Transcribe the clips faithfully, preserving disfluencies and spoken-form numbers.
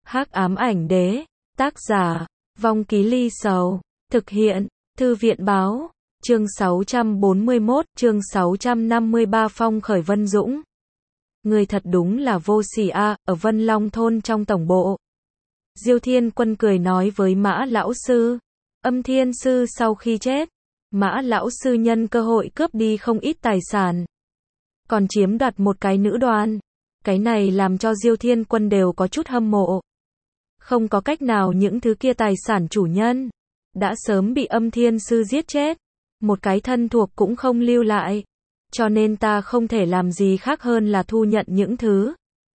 Hắc ám ảnh đế, tác giả, Vong Ký Ly Sầu, thực hiện, Thư viện báo, chương sáu trăm bốn mươi mốt, chương sáu trăm năm mươi ba Phong khởi Vân Dũng. Người thật đúng là vô sỉ a, ở Vân Long thôn trong tổng bộ. Diêu Thiên Quân cười nói với Mã lão sư. Âm Thiên sư sau khi chết, Mã lão sư nhân cơ hội cướp đi không ít tài sản, còn chiếm đoạt một cái nữ đoàn. Cái này làm cho Diêu Thiên Quân đều có chút hâm mộ. Không có cách nào, những thứ kia tài sản chủ nhân đã sớm bị Âm Thiên sư giết chết, một cái thân thuộc cũng không lưu lại. Cho nên ta không thể làm gì khác hơn là thu nhận những thứ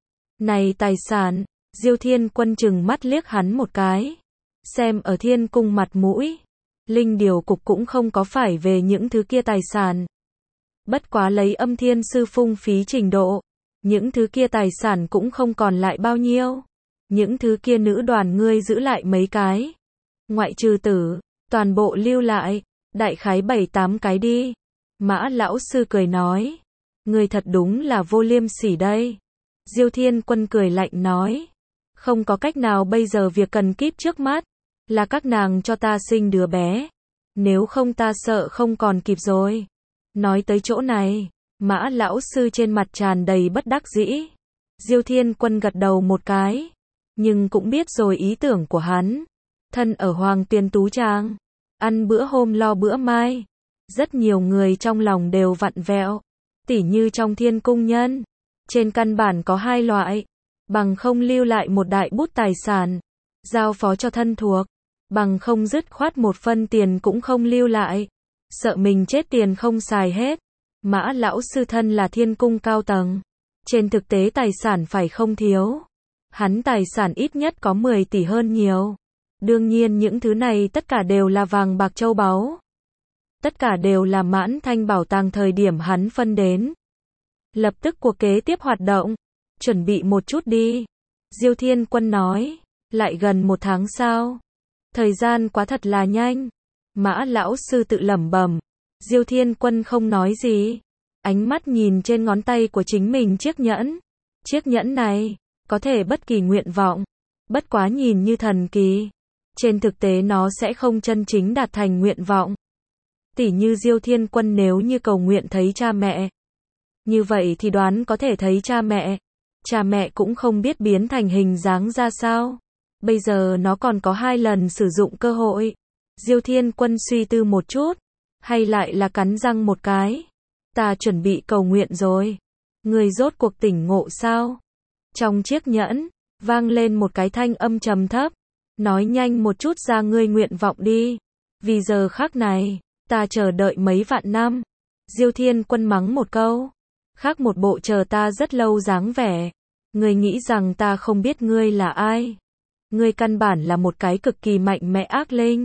này tài sản. Diêu Thiên Quân chừng mắt liếc hắn một cái. Xem ở Thiên cung mặt mũi, Linh Điều cục cũng không có phải về những thứ kia tài sản. Bất quá lấy Âm Thiên sư phung phí trình độ, những thứ kia tài sản cũng không còn lại bao nhiêu. Những thứ kia nữ đoàn ngươi giữ lại mấy cái, ngoại trừ tử, toàn bộ lưu lại, đại khái bảy tám cái đi. Mã lão sư cười nói, ngươi thật đúng là vô liêm sỉ đây. Diêu Thiên Quân cười lạnh nói, không có cách nào, bây giờ việc cần kíp trước mắt là các nàng cho ta sinh đứa bé, nếu không ta sợ không còn kịp rồi. Nói tới chỗ này, Mã lão sư trên mặt tràn đầy bất đắc dĩ. Diêu Thiên Quân gật đầu một cái, nhưng cũng biết rồi ý tưởng của hắn. Thân ở Hoàng Tuyền Tú Trang, ăn bữa hôm lo bữa mai, rất nhiều người trong lòng đều vặn vẹo. Tỉ như trong Thiên cung nhân, trên căn bản có hai loại, bằng không lưu lại một đại bút tài sản, giao phó cho thân thuộc, bằng không dứt khoát một phân tiền cũng không lưu lại, sợ mình chết tiền không xài hết. Mã lão sư thân là Thiên cung cao tầng, trên thực tế tài sản phải không thiếu. Hắn tài sản ít nhất có mười tỷ hơn nhiều. Đương nhiên những thứ này tất cả đều là vàng bạc châu báu. Tất cả đều là Mãn Thanh bảo tàng thời điểm hắn phân đến. Lập tức cuộc kế tiếp hoạt động, chuẩn bị một chút đi. Diêu Thiên Quân nói, lại gần một tháng sau. Thời gian quá thật là nhanh. Mã lão sư tự lẩm bẩm. Diêu Thiên Quân không nói gì, ánh mắt nhìn trên ngón tay của chính mình chiếc nhẫn. Chiếc nhẫn này có thể bất kỳ nguyện vọng, bất quá nhìn như thần kỳ, trên thực tế nó sẽ không chân chính đạt thành nguyện vọng. Tỉ như Diêu Thiên Quân nếu như cầu nguyện thấy cha mẹ, như vậy thì đoán có thể thấy cha mẹ. Cha mẹ cũng không biết biến thành hình dáng ra sao. Bây giờ nó còn có hai lần sử dụng cơ hội. Diêu Thiên Quân suy tư một chút, hay lại là cắn răng một cái. Ta chuẩn bị cầu nguyện rồi. Người rốt cuộc tỉnh ngộ sao? Trong chiếc nhẫn, vang lên một cái thanh âm trầm thấp. Nói nhanh một chút ra ngươi nguyện vọng đi. Vì giờ khắc này, ta chờ đợi mấy vạn năm. Diêu Thiên Quân mắng một câu. Khác một bộ chờ ta rất lâu dáng vẻ. Ngươi nghĩ rằng ta không biết ngươi là ai. Ngươi căn bản là một cái cực kỳ mạnh mẽ ác linh.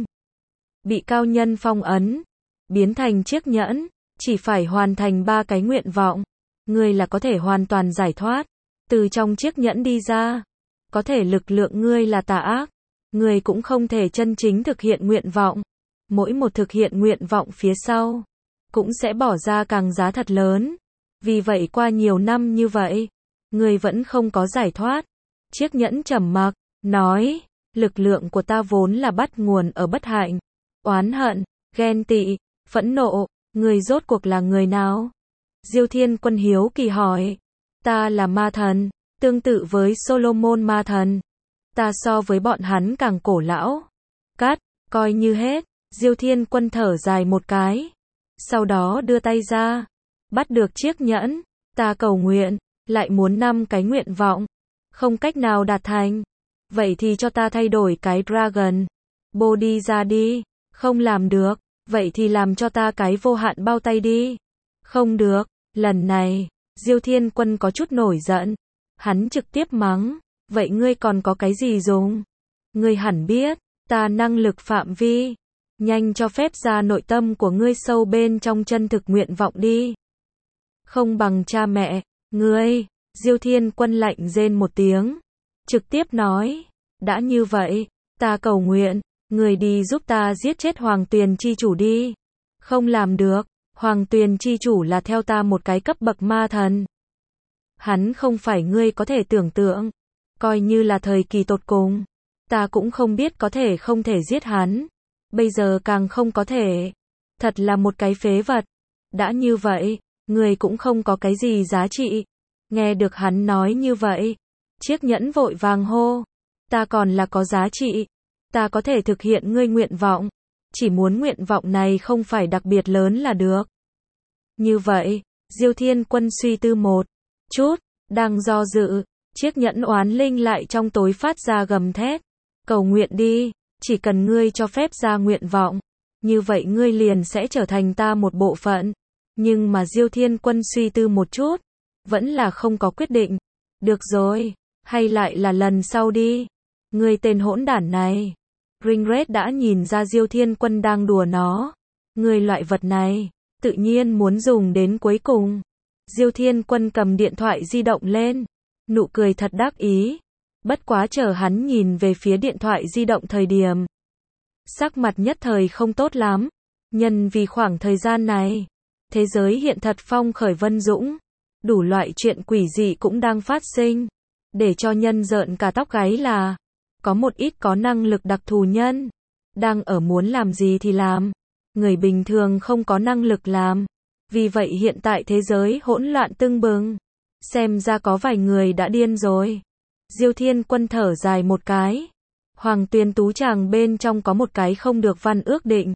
Bị cao nhân phong ấn, biến thành chiếc nhẫn, chỉ phải hoàn thành ba cái nguyện vọng. Ngươi là có thể hoàn toàn giải thoát. Từ trong chiếc nhẫn đi ra, có thể lực lượng ngươi là tà ác, ngươi cũng không thể chân chính thực hiện nguyện vọng. Mỗi một thực hiện nguyện vọng phía sau, cũng sẽ bỏ ra càng giá thật lớn. Vì vậy qua nhiều năm như vậy, ngươi vẫn không có giải thoát. Chiếc nhẫn trầm mặc, nói, lực lượng của ta vốn là bắt nguồn ở bất hạnh, oán hận, ghen tị, phẫn nộ, ngươi rốt cuộc là người nào? Diêu Thiên Quân hiếu kỳ hỏi. Ta là ma thần, tương tự với Solomon ma thần. Ta so với bọn hắn càng cổ lão. Cắt, coi như hết. Diêu Thiên Quân thở dài một cái. Sau đó đưa tay ra, bắt được chiếc nhẫn. Ta cầu nguyện, lại muốn năm cái nguyện vọng. Không cách nào đạt thành. Vậy thì cho ta thay đổi cái Dragon Body ra đi. Không làm được, vậy thì làm cho ta cái vô hạn bao tay đi. Không được, lần này, Diêu Thiên Quân có chút nổi giận. Hắn trực tiếp mắng, vậy ngươi còn có cái gì dùng? Ngươi hẳn biết, ta năng lực phạm vi. Nhanh cho phép ra nội tâm của ngươi sâu bên trong chân thực nguyện vọng đi. Không bằng cha mẹ, ngươi. Diêu Thiên Quân lạnh rên một tiếng. Trực tiếp nói, đã như vậy, ta cầu nguyện, ngươi đi giúp ta giết chết Hoàng Tuyền chi chủ đi. Không làm được, Hoàng Tuyền chi chủ là theo ta một cái cấp bậc ma thần. Hắn không phải ngươi có thể tưởng tượng. Coi như là thời kỳ tột cùng. Ta cũng không biết có thể không thể giết hắn. Bây giờ càng không có thể. Thật là một cái phế vật. Đã như vậy, người cũng không có cái gì giá trị. Nghe được hắn nói như vậy, Chiếc Nhẫn vội vàng hô. Ta còn là có giá trị. Ta có thể thực hiện ngươi nguyện vọng. Chỉ muốn nguyện vọng này không phải đặc biệt lớn là được. Như vậy, Diêu Thiên Quân suy tư một chút, đang do dự, Chiếc Nhẫn oán linh lại trong tối phát ra gầm thét. Cầu nguyện đi, chỉ cần ngươi cho phép ra nguyện vọng. Như vậy ngươi liền sẽ trở thành ta một bộ phận. Nhưng mà Diêu Thiên Quân suy tư một chút, vẫn là không có quyết định. Được rồi, hay lại là lần sau đi. Ngươi tên hỗn đản này. Ringred đã nhìn ra Diêu Thiên Quân đang đùa nó. Ngươi loại vật này, tự nhiên muốn dùng đến cuối cùng. Diêu Thiên Quân cầm điện thoại di động lên, nụ cười thật đắc ý. Bất quá chờ hắn nhìn về phía điện thoại di động thời điểm, sắc mặt nhất thời không tốt lắm. Nhân vì khoảng thời gian này, thế giới hiện thật phong khởi vân dũng, đủ loại chuyện quỷ dị cũng đang phát sinh, để cho nhân rợn cả tóc gáy là có một ít có năng lực đặc thù nhân, đang ở muốn làm gì thì làm, người bình thường không có năng lực làm. Vì vậy hiện tại thế giới hỗn loạn tưng bừng, xem ra có vài người đã điên rồi. Diêu Thiên Quân thở dài một cái. Hoàng Tuyền Tú Tràng bên trong có một cái không được văn ước định.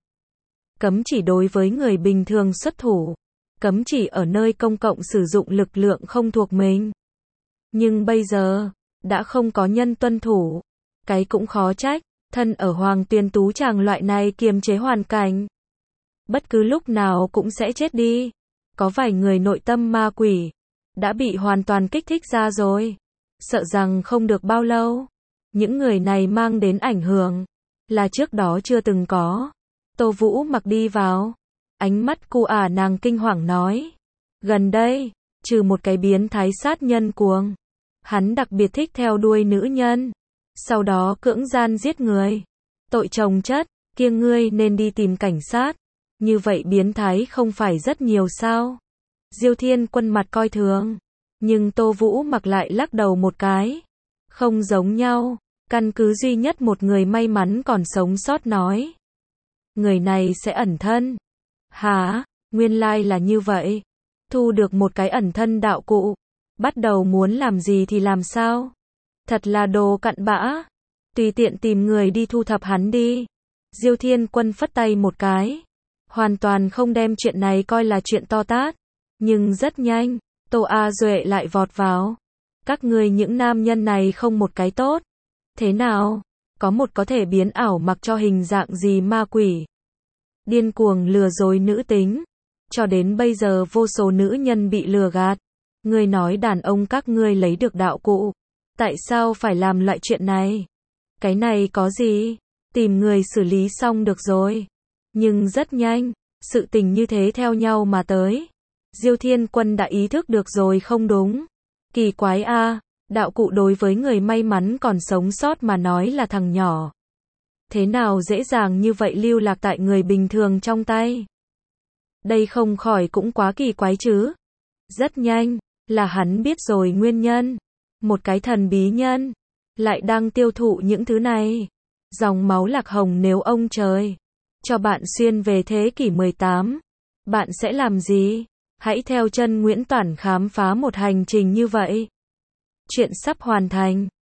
Cấm chỉ đối với người bình thường xuất thủ. Cấm chỉ ở nơi công cộng sử dụng lực lượng không thuộc mình. Nhưng bây giờ, đã không có nhân tuân thủ. Cái cũng khó trách, thân ở Hoàng Tuyền Tú Tràng loại này kiềm chế hoàn cảnh. Bất cứ lúc nào cũng sẽ chết đi. Có vài người nội tâm ma quỷ, đã bị hoàn toàn kích thích ra rồi. Sợ rằng không được bao lâu, những người này mang đến ảnh hưởng, là trước đó chưa từng có. Tô Vũ Mặc đi vào, ánh mắt cu ả nàng kinh hoàng nói. Gần đây, trừ một cái biến thái sát nhân cuồng, hắn đặc biệt thích theo đuôi nữ nhân, sau đó cưỡng gian giết người. Tội chồng chất, kia ngươi nên đi tìm cảnh sát. Như vậy biến thái không phải rất nhiều sao? Diêu Thiên Quân mặt coi thường. Nhưng Tô Vũ Mặc lại lắc đầu một cái. Không giống nhau, căn cứ duy nhất một người may mắn còn sống sót nói. Người này sẽ ẩn thân. Hả? Nguyên lai là như vậy. Thu được một cái ẩn thân đạo cụ. Bắt đầu muốn làm gì thì làm sao? Thật là đồ cặn bã. Tùy tiện tìm người đi thu thập hắn đi. Diêu Thiên Quân phất tay một cái. Hoàn toàn không đem chuyện này coi là chuyện to tát. Nhưng rất nhanh, Tô A Duệ lại vọt vào. Các ngươi những nam nhân này không một cái tốt. Thế nào? Có một có thể biến ảo mặc cho hình dạng gì ma quỷ. Điên cuồng lừa dối nữ tính. Cho đến bây giờ vô số nữ nhân bị lừa gạt. Ngươi nói đàn ông các ngươi lấy được đạo cụ. Tại sao phải làm loại chuyện này? Cái này có gì? Tìm người xử lý xong được rồi. Nhưng rất nhanh, sự tình như thế theo nhau mà tới. Diêu Thiên Quân đã ý thức được rồi không đúng. Kỳ quái a, à, đạo cụ đối với người may mắn còn sống sót mà nói là thằng nhỏ. Thế nào dễ dàng như vậy lưu lạc tại người bình thường trong tay? Đây không khỏi cũng quá kỳ quái chứ. Rất nhanh, là hắn biết rồi nguyên nhân. Một cái thần bí nhân, lại đang tiêu thụ những thứ này. Dòng máu lạc hồng nếu ông trời cho bạn xuyên về thế kỷ mười tám, bạn sẽ làm gì? Hãy theo chân Nguyễn Toản khám phá một hành trình như vậy. Chuyện sắp hoàn thành.